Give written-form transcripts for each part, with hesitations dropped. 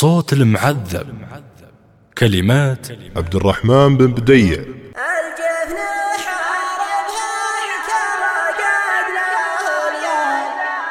الصوت المعذب. كلمات عبد الرحمن بن بديع. الجفن حاربها الكرى قد له ليال،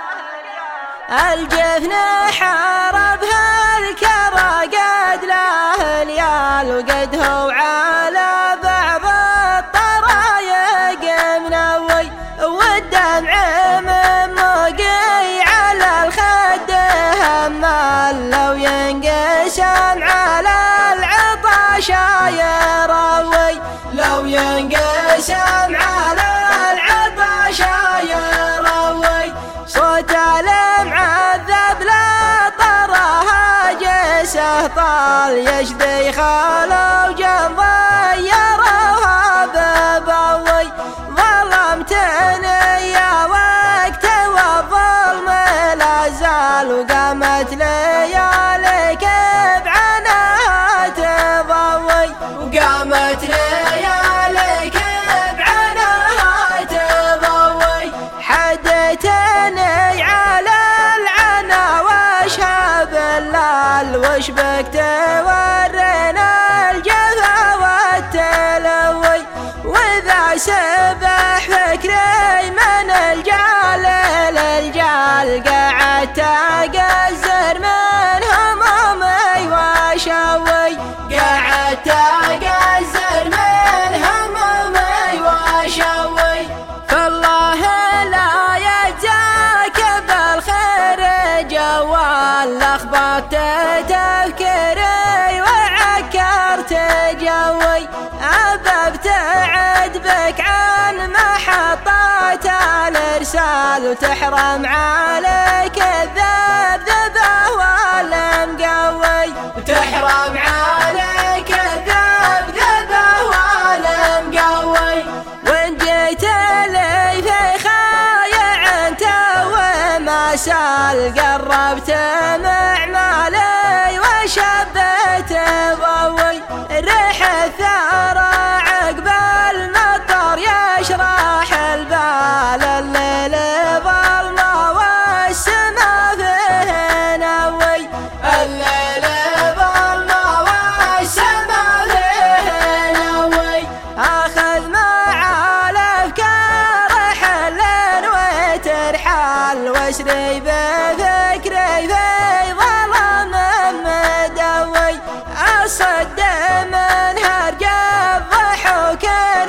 الجفن حاربها الكرى قد له ليال، وقد هو على بعض الطرايق منوي، والدمع من موقي على الخد همال، لو ينقسم على العطشا يروي، لو ينقسم على العطشا يروي، صوت المعذب لا طرها جسه طال، يشذي خاله وجنبي يروها ببوي، ظلمتني يا وقت والظلم لا زال، وقامت لياليك بعناها تضوي، وقامت لياليك بعناها تضوي، حدتني على العنا واشهب اللال، وش بك تورينا الجفا والتلوي، واذا سبح فكري من الجال للجال، قعدت اقزر من همومي واشوي، قعدت اقزر من همومي واشوي، فالله لا يجزاك بالخير جوال، لخبطت تفكيري وعكرت جوي، ابتعد بك عن محطات الارسال، وتحرم عليك الذبذبه والمقوي، وتحرم عليك الذبذبه والمقوي، وان جيت لي في خايع انت وما سال، قربت معمالي وشبت ضوي، ريح الثرى عقب المطر يشرح البال، الليل ظلمة والسما فيه نوي، الليل ظلمة والسما فيه نوي، اخذ مع الافكار حل وترحال، واسري بفكري في ظلام مدوي، اصد من هرج الضحوك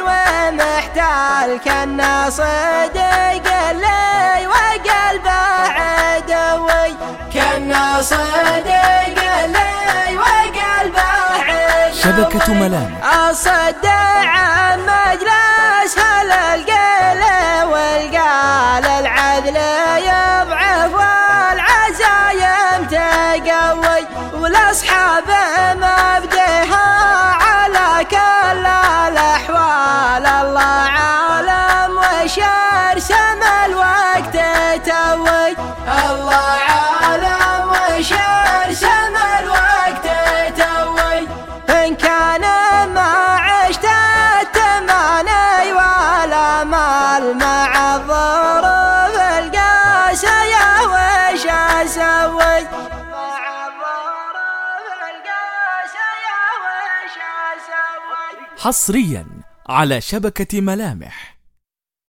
ومحتال، كنا صديق لي وقلبه عدوي، كنا صديق لي وقلبه عدوي، شبكة ملامح. أصد عن مجلس هل القيل والقال، العدل يضعف والعزايم تقوي، والاصحاب مبديها على كل الاحوال، الله عالم وش يرسم الوقت توي، الله عالم وش يرسم الوقت توي، ان كان ما عشت التماني ولا مال، مع الظروف القاسية وش اسوي، مع الظروف القاسية وش اسوي. حصريا على شبكة ملامح.